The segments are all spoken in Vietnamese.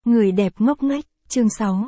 Người đẹp ngốc nghếch, chương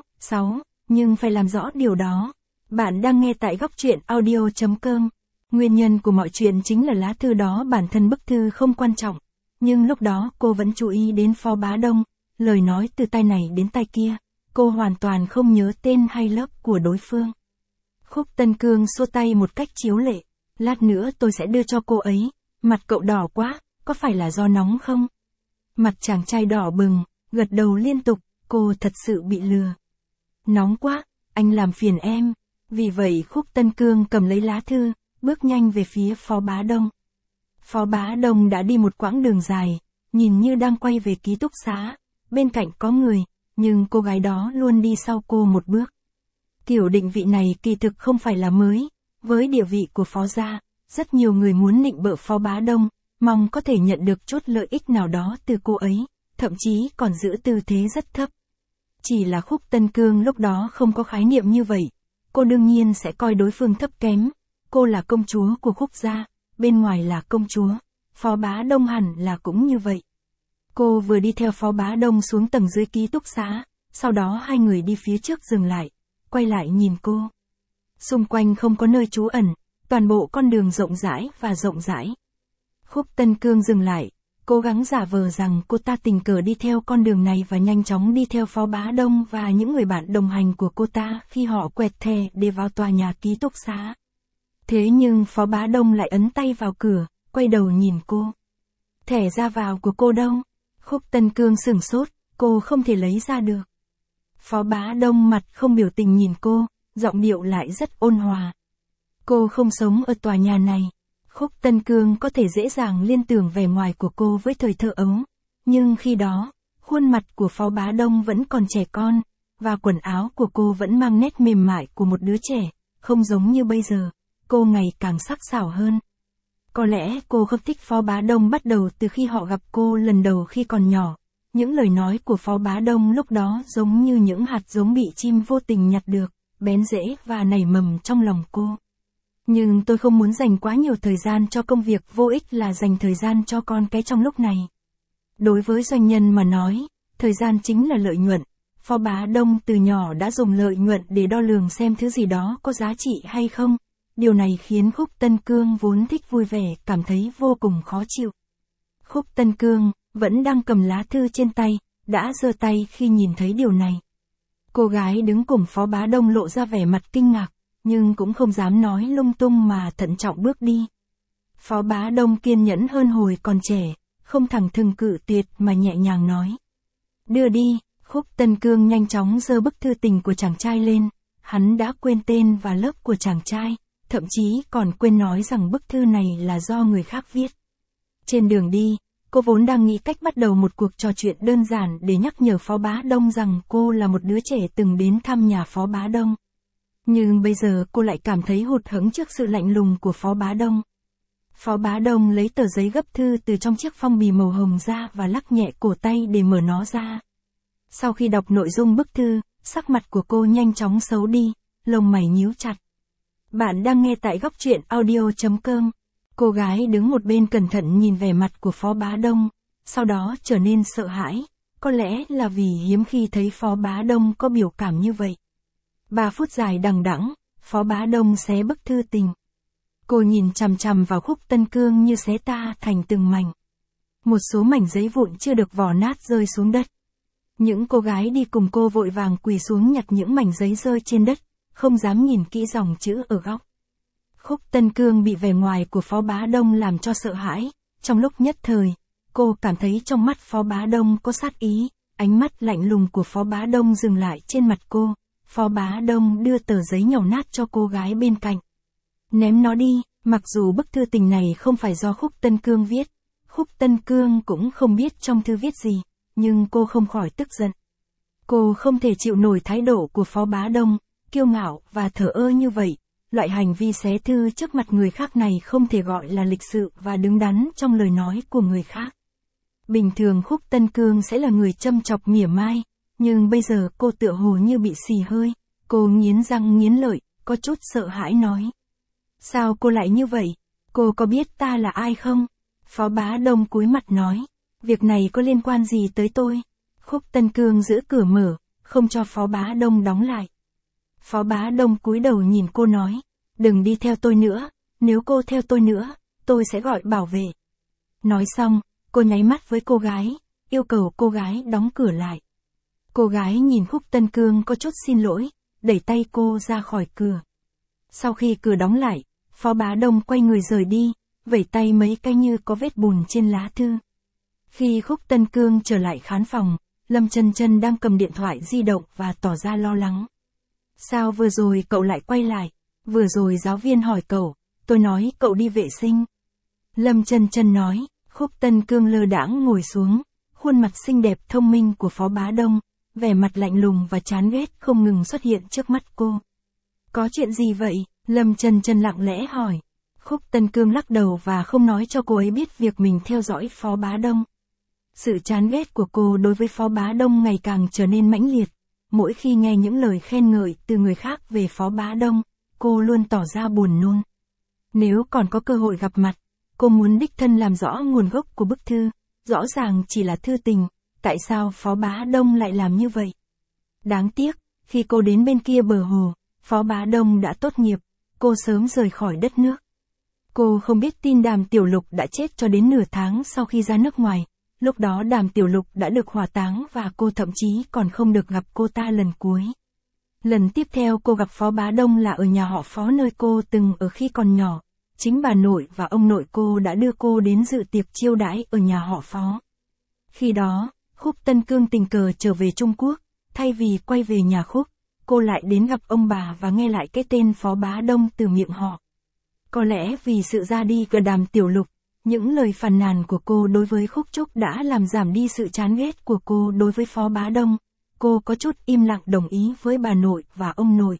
6, nhưng phải làm rõ điều đó. Bạn đang nghe tại góc truyện audio.com. Nguyên nhân của mọi chuyện chính là lá thư đó, bản thân bức thư không quan trọng. Nhưng lúc đó cô vẫn chú ý đến Phó Bá Đông, lời nói từ tai này đến tai kia. Cô hoàn toàn không nhớ tên hay lớp của đối phương. Khúc Tân Cương xua tay một cách chiếu lệ. Lát nữa tôi sẽ đưa cho cô ấy. Mặt cậu đỏ quá, có phải là do nóng không? Mặt chàng trai đỏ bừng, gật đầu liên tục, cô thật sự bị lừa. Nóng quá, anh làm phiền em. Vì vậy Khúc Tân Cương cầm lấy lá thư, bước nhanh về phía Phó Bá Đông. Phó Bá Đông đã đi một quãng đường dài, nhìn như đang quay về ký túc xá. Bên cạnh có người, nhưng cô gái đó luôn đi sau cô một bước. Kiểu định vị này kỳ thực không phải là mới. Với địa vị của Phó gia, rất nhiều người muốn nịnh bợ Phó Bá Đông, mong có thể nhận được chút lợi ích nào đó từ cô ấy, thậm chí còn giữ tư thế rất thấp. Chỉ là Khúc Tân Cương lúc đó không có khái niệm như vậy. Cô đương nhiên sẽ coi đối phương thấp kém. Cô là công chúa của Khúc gia, bên ngoài là công chúa. Phó Bá Đông hẳn là cũng như vậy. Cô vừa đi theo Phó Bá Đông xuống tầng dưới ký túc xá, sau đó hai người đi phía trước dừng lại, quay lại nhìn cô. Xung quanh không có nơi trú ẩn, toàn bộ con đường rộng rãi và rộng rãi. Khúc Tân Cương dừng lại, cố gắng giả vờ rằng cô ta tình cờ đi theo con đường này và nhanh chóng đi theo Phó Bá Đông và những người bạn đồng hành của cô ta khi họ quẹt thẻ để vào tòa nhà ký túc xá. Thế nhưng Phó Bá Đông lại ấn tay vào cửa, quay đầu nhìn cô. Thẻ ra vào của cô đâu? Khúc Tân Cương sửng sốt, cô không thể lấy ra được. Phó Bá Đông mặt không biểu tình nhìn cô, giọng điệu lại rất ôn hòa. Cô không sống ở tòa nhà này. Khúc Tân Cương có thể dễ dàng liên tưởng vẻ ngoài của cô với thời thơ ấu. Nhưng khi đó, khuôn mặt của Phó Bá Đông vẫn còn trẻ con, và quần áo của cô vẫn mang nét mềm mại của một đứa trẻ, không giống như bây giờ. Cô ngày càng sắc sảo hơn. Có lẽ cô không thích Phó Bá Đông bắt đầu từ khi họ gặp cô lần đầu khi còn nhỏ. Những lời nói của Phó Bá Đông lúc đó giống như những hạt giống bị chim vô tình nhặt được, bén rễ và nảy mầm trong lòng cô. Nhưng tôi không muốn dành quá nhiều thời gian cho công việc, vô ích là dành thời gian cho con cái trong lúc này. Đối với doanh nhân mà nói, thời gian chính là lợi nhuận. Phó Bá Đông từ nhỏ đã dùng lợi nhuận để đo lường xem thứ gì đó có giá trị hay không. Điều này khiến Khúc Tân Cương vốn thích vui vẻ cảm thấy vô cùng khó chịu. Khúc Tân Cương vẫn đang cầm lá thư trên tay, đã giơ tay khi nhìn thấy điều này. Cô gái đứng cùng Phó Bá Đông lộ ra vẻ mặt kinh ngạc, nhưng cũng không dám nói lung tung mà thận trọng bước đi. Phó Bá Đông kiên nhẫn hơn hồi còn trẻ, không thẳng thừng cự tuyệt mà nhẹ nhàng nói. Đưa đi. Khúc Tân Cương nhanh chóng giơ bức thư tình của chàng trai lên. Hắn đã quên tên và lớp của chàng trai, thậm chí còn quên nói rằng bức thư này là do người khác viết. Trên đường đi, cô vốn đang nghĩ cách bắt đầu một cuộc trò chuyện đơn giản để nhắc nhở Phó Bá Đông rằng cô là một đứa trẻ từng đến thăm nhà Phó Bá Đông. Nhưng bây giờ cô lại cảm thấy hụt hẫng trước sự lạnh lùng của Phó Bá Đông. Phó Bá Đông lấy tờ giấy gấp thư từ trong chiếc phong bì màu hồng ra và lắc nhẹ cổ tay để mở nó ra. Sau khi đọc nội dung bức thư, sắc mặt của cô nhanh chóng xấu đi, lông mày nhíu chặt. Bạn đang nghe tại góc truyện audio.com. Cô gái đứng một bên cẩn thận nhìn vẻ mặt của Phó Bá Đông, sau đó trở nên sợ hãi, có lẽ là vì hiếm khi thấy Phó Bá Đông có biểu cảm như vậy. 3 phút dài đằng đẵng, Phó Bá Đông xé bức thư tình. Cô nhìn chằm chằm vào Khúc Tân Cương như xé ta thành từng mảnh. Một số mảnh giấy vụn chưa được vò nát rơi xuống đất. Những cô gái đi cùng cô vội vàng quỳ xuống nhặt những mảnh giấy rơi trên đất, không dám nhìn kỹ dòng chữ ở góc. Khúc Tân Cương bị vẻ ngoài của Phó Bá Đông làm cho sợ hãi. Trong lúc nhất thời, cô cảm thấy trong mắt Phó Bá Đông có sát ý. Ánh mắt lạnh lùng của Phó Bá Đông dừng lại trên mặt cô. Phó Bá Đông đưa tờ giấy nhàu nát cho cô gái bên cạnh. Ném nó đi. Mặc dù bức thư tình này không phải do Khúc Tân Cương viết, Khúc Tân Cương cũng không biết trong thư viết gì, nhưng cô không khỏi tức giận. Cô không thể chịu nổi thái độ của Phó Bá Đông, kiêu ngạo và thờ ơ như vậy. Loại hành vi xé thư trước mặt người khác này không thể gọi là lịch sự và đứng đắn trong lời nói của người khác. Bình thường Khúc Tân Cương sẽ là người châm chọc mỉa mai, nhưng bây giờ cô tựa hồ như bị xì hơi. Cô nghiến răng nghiến lợi, có chút sợ hãi nói. Sao cô lại như vậy? Cô có biết ta là ai không? Phó Bá Đông cúi mặt nói. Việc này có liên quan gì tới tôi? Khúc Tân Cương giữ cửa mở, không cho Phó Bá Đông đóng lại. Phó Bá Đông cúi đầu nhìn cô nói, đừng đi theo tôi nữa, nếu cô theo tôi nữa, tôi sẽ gọi bảo vệ. Nói xong, cô nháy mắt với cô gái, yêu cầu cô gái đóng cửa lại. Cô gái nhìn Khúc Tân Cương có chút xin lỗi, đẩy tay cô ra khỏi cửa. Sau khi cửa đóng lại, Phó Bá Đông quay người rời đi, vẩy tay mấy cái như có vết bùn trên lá thư. Khi Khúc Tân Cương trở lại khán phòng, Lâm Chân Chân đang cầm điện thoại di động và tỏ ra lo lắng. Sao vừa rồi cậu lại quay lại? Vừa rồi giáo viên hỏi cậu, tôi nói cậu đi vệ sinh. Lâm Chân Chân nói. Khúc Tân Cương lơ đãng ngồi xuống, khuôn mặt xinh đẹp thông minh của Phó Bá Đông, vẻ mặt lạnh lùng và chán ghét không ngừng xuất hiện trước mắt cô. Có chuyện gì vậy? Lâm Chân Chân lặng lẽ hỏi. Khúc Tân Cương lắc đầu và không nói cho cô ấy biết việc mình theo dõi Phó Bá Đông. Sự chán ghét của cô đối với Phó Bá Đông ngày càng trở nên mãnh liệt. Mỗi khi nghe những lời khen ngợi từ người khác về Phó Bá Đông, cô luôn tỏ ra buồn nôn. Nếu còn có cơ hội gặp mặt, cô muốn đích thân làm rõ nguồn gốc của bức thư, rõ ràng chỉ là thư tình, tại sao Phó Bá Đông lại làm như vậy? Đáng tiếc, khi cô đến bên kia bờ hồ, Phó Bá Đông đã tốt nghiệp, cô sớm rời khỏi đất nước. Cô không biết tin Đàm Tiểu Lục đã chết cho đến nửa tháng sau khi ra nước ngoài, lúc đó Đàm Tiểu Lục đã được hỏa táng và cô thậm chí còn không được gặp cô ta lần cuối. Lần tiếp theo cô gặp Phó Bá Đông là ở nhà họ Phó nơi cô từng ở khi còn nhỏ. Chính bà nội và ông nội cô đã đưa cô đến dự tiệc chiêu đãi ở nhà họ Phó. Khi đó, Khúc Tân Cương tình cờ trở về Trung Quốc, thay vì quay về nhà Khúc, cô lại đến gặp ông bà và nghe lại cái tên Phó Bá Đông từ miệng họ. Có lẽ vì sự ra đi của Đàm Tiểu Lục, những lời phàn nàn của cô đối với Khúc Trúc đã làm giảm đi sự chán ghét của cô đối với Phó Bá Đông. Cô có chút im lặng đồng ý với bà nội và ông nội.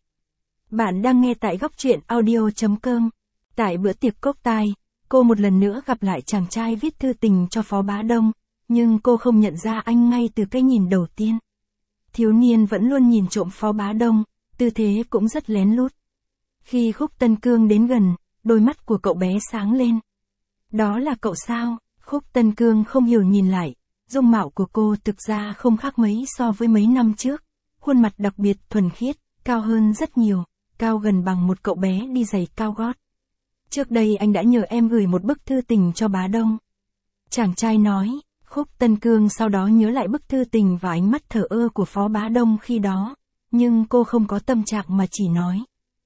Bạn đang nghe tại góc truyện audio.com. Tại bữa tiệc cốc tai, cô một lần nữa gặp lại chàng trai viết thư tình cho Phó Bá Đông, nhưng cô không nhận ra anh ngay từ cái nhìn đầu tiên. Thiếu niên vẫn luôn nhìn trộm Phó Bá Đông, tư thế cũng rất lén lút. Khi Khúc Tân Cương đến gần, đôi mắt của cậu bé sáng lên. Đó là cậu sao? Khúc Tân Cương không hiểu nhìn lại, dung mạo của cô thực ra không khác mấy so với mấy năm trước, khuôn mặt đặc biệt thuần khiết, cao hơn rất nhiều, cao gần bằng một cậu bé đi giày cao gót. Trước đây anh đã nhờ em gửi một bức thư tình cho Bá Đông. Chàng trai nói. Khúc Tân Cương sau đó nhớ lại bức thư tình và ánh mắt thờ ơ của Phó Bá Đông khi đó, nhưng cô không có tâm trạng mà chỉ nói.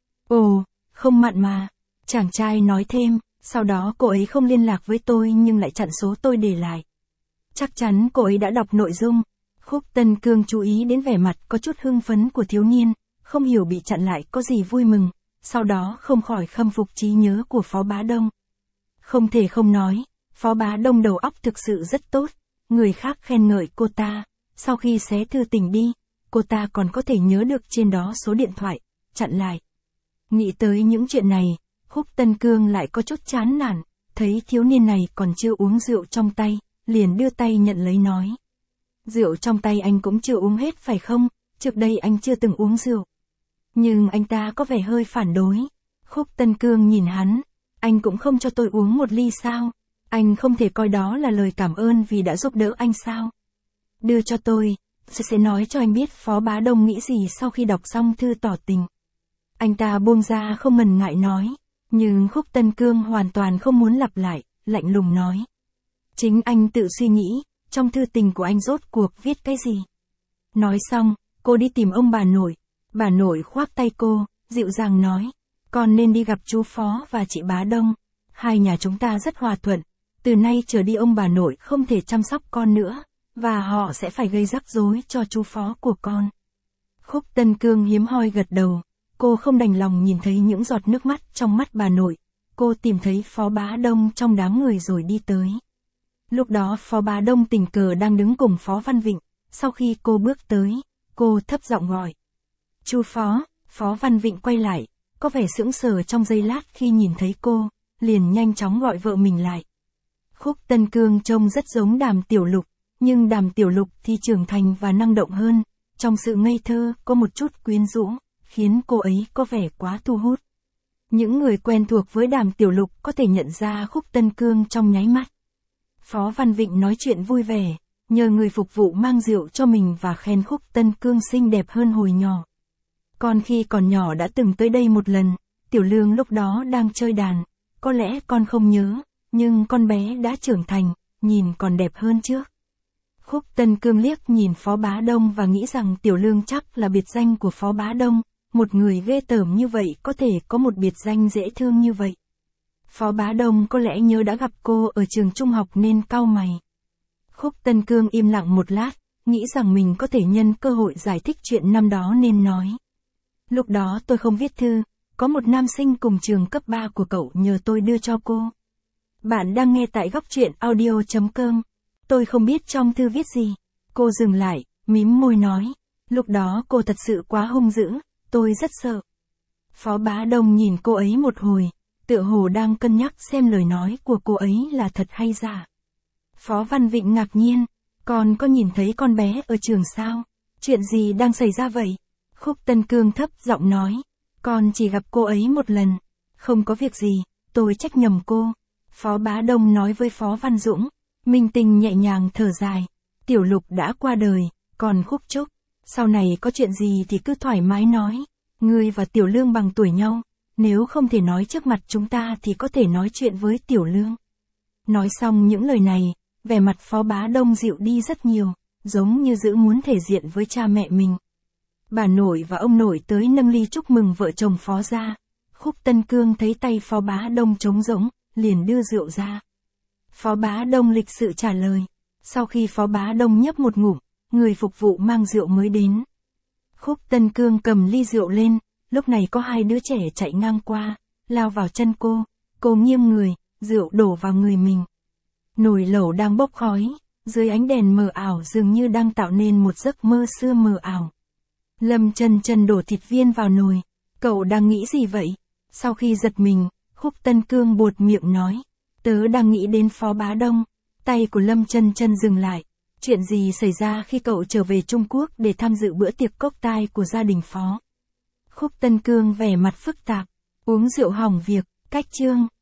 Ồ, không mặn mà. Chàng trai nói thêm, sau đó cô ấy không liên lạc với tôi nhưng lại chặn số tôi để lại. Chắc chắn cô ấy đã đọc nội dung. Khúc Tân Cương chú ý đến vẻ mặt có chút hưng phấn của thiếu niên, không hiểu bị chặn lại có gì vui mừng. Sau đó không khỏi khâm phục trí nhớ của Phó Bá Đông. Không thể không nói, Phó Bá Đông đầu óc thực sự rất tốt, người khác khen ngợi cô ta, sau khi xé thư tình đi, cô ta còn có thể nhớ được trên đó số điện thoại, chặn lại. Nghĩ tới những chuyện này, Khúc Tân Cương lại có chút chán nản, thấy thiếu niên này còn chưa uống rượu trong tay, liền đưa tay nhận lấy nói. Rượu trong tay anh cũng chưa uống hết phải không, trước đây anh chưa từng uống rượu. Nhưng anh ta có vẻ hơi phản đối. Khúc Tân Cương nhìn hắn, anh cũng không cho tôi uống một ly sao? Anh không thể coi đó là lời cảm ơn vì đã giúp đỡ anh sao? Đưa cho tôi sẽ nói cho anh biết Phó Bá Đông nghĩ gì sau khi đọc xong thư tỏ tình. Anh ta buông ra không ngần ngại nói, nhưng Khúc Tân Cương hoàn toàn không muốn lặp lại, lạnh lùng nói. Chính anh tự suy nghĩ, trong thư tình của anh rốt cuộc viết cái gì? Nói xong, cô đi tìm ông bà nội. Bà nội khoác tay cô, dịu dàng nói, con nên đi gặp chú Phó và chị Bá Đông. Hai nhà chúng ta rất hòa thuận, từ nay trở đi ông bà nội không thể chăm sóc con nữa, và họ sẽ phải gây rắc rối cho chú Phó của con. Khúc Tân Cương hiếm hoi gật đầu, cô không đành lòng nhìn thấy những giọt nước mắt trong mắt bà nội. Cô tìm thấy Phó Bá Đông trong đám người rồi đi tới. Lúc đó Phó Bá Đông tình cờ đang đứng cùng Phó Văn Vịnh, sau khi cô bước tới, cô thấp giọng gọi. Chú Phó. Phó Văn Vịnh quay lại, có vẻ sững sờ trong giây lát khi nhìn thấy cô, liền nhanh chóng gọi vợ mình lại. Khúc Tân Cương trông rất giống Đàm Tiểu Lục, nhưng Đàm Tiểu Lục thì trưởng thành và năng động hơn, trong sự ngây thơ có một chút quyến rũ, khiến cô ấy có vẻ quá thu hút. Những người quen thuộc với Đàm Tiểu Lục có thể nhận ra Khúc Tân Cương trong nháy mắt. Phó Văn Vịnh nói chuyện vui vẻ, nhờ người phục vụ mang rượu cho mình và khen Khúc Tân Cương xinh đẹp hơn hồi nhỏ. Con khi còn nhỏ đã từng tới đây một lần, Tiểu Lương lúc đó đang chơi đàn, có lẽ con không nhớ, nhưng con bé đã trưởng thành, nhìn còn đẹp hơn trước. Khúc Tân Cương liếc nhìn Phó Bá Đông và nghĩ rằng Tiểu Lương chắc là biệt danh của Phó Bá Đông, một người ghê tởm như vậy có thể có một biệt danh dễ thương như vậy. Phó Bá Đông có lẽ nhớ đã gặp cô ở trường trung học nên cau mày. Khúc Tân Cương im lặng một lát, nghĩ rằng mình có thể nhân cơ hội giải thích chuyện năm đó nên nói. Lúc đó tôi không viết thư, có một nam sinh cùng trường cấp 3 của cậu nhờ tôi đưa cho cô. Bạn đang nghe tại Góc Truyện Audio.com. Tôi không biết trong thư viết gì. Cô dừng lại, mím môi nói. Lúc đó cô thật sự quá hung dữ, tôi rất sợ. Phó Bá Đông nhìn cô ấy một hồi, tựa hồ đang cân nhắc xem lời nói của cô ấy là thật hay giả. Phó Văn Vịnh ngạc nhiên, con có nhìn thấy con bé ở trường sao? Chuyện gì đang xảy ra vậy? Khúc Tân Cương thấp giọng nói, con chỉ gặp cô ấy một lần. Không có việc gì, tôi trách nhầm cô. Phó Bá Đông nói với Phó Văn Dũng. Minh Tình nhẹ nhàng thở dài. Tiểu Lục đã qua đời, còn Khúc Trúc, sau này có chuyện gì thì cứ thoải mái nói. Ngươi và Tiểu Lương bằng tuổi nhau, nếu không thể nói trước mặt chúng ta thì có thể nói chuyện với Tiểu Lương. Nói xong những lời này, vẻ mặt Phó Bá Đông dịu đi rất nhiều, giống như giữ muốn thể diện với cha mẹ mình. Bà nội và ông nội tới nâng ly chúc mừng vợ chồng Phó ra. Khúc Tân Cương thấy tay Phó Bá Đông trống rỗng, liền đưa rượu ra. Phó Bá Đông lịch sự trả lời. Sau khi Phó Bá Đông nhấp một ngụm, người phục vụ mang rượu mới đến. Khúc Tân Cương cầm ly rượu lên, lúc này có hai đứa trẻ chạy ngang qua, lao vào chân cô nghiêng người, rượu đổ vào người mình. Nồi lẩu đang bốc khói, dưới ánh đèn mờ ảo dường như đang tạo nên một giấc mơ xưa mờ ảo. Lâm Chân Chân đổ thịt viên vào nồi, cậu đang nghĩ gì vậy? Sau khi giật mình, Khúc Tân Cương buột miệng nói, tớ đang nghĩ đến Phó Bá Đông. Tay của Lâm Chân Chân dừng lại. Chuyện gì xảy ra khi cậu trở về Trung Quốc để tham dự bữa tiệc cốc tai của gia đình Phó? Khúc Tân Cương vẻ mặt phức tạp, uống rượu hỏng việc, cách chương.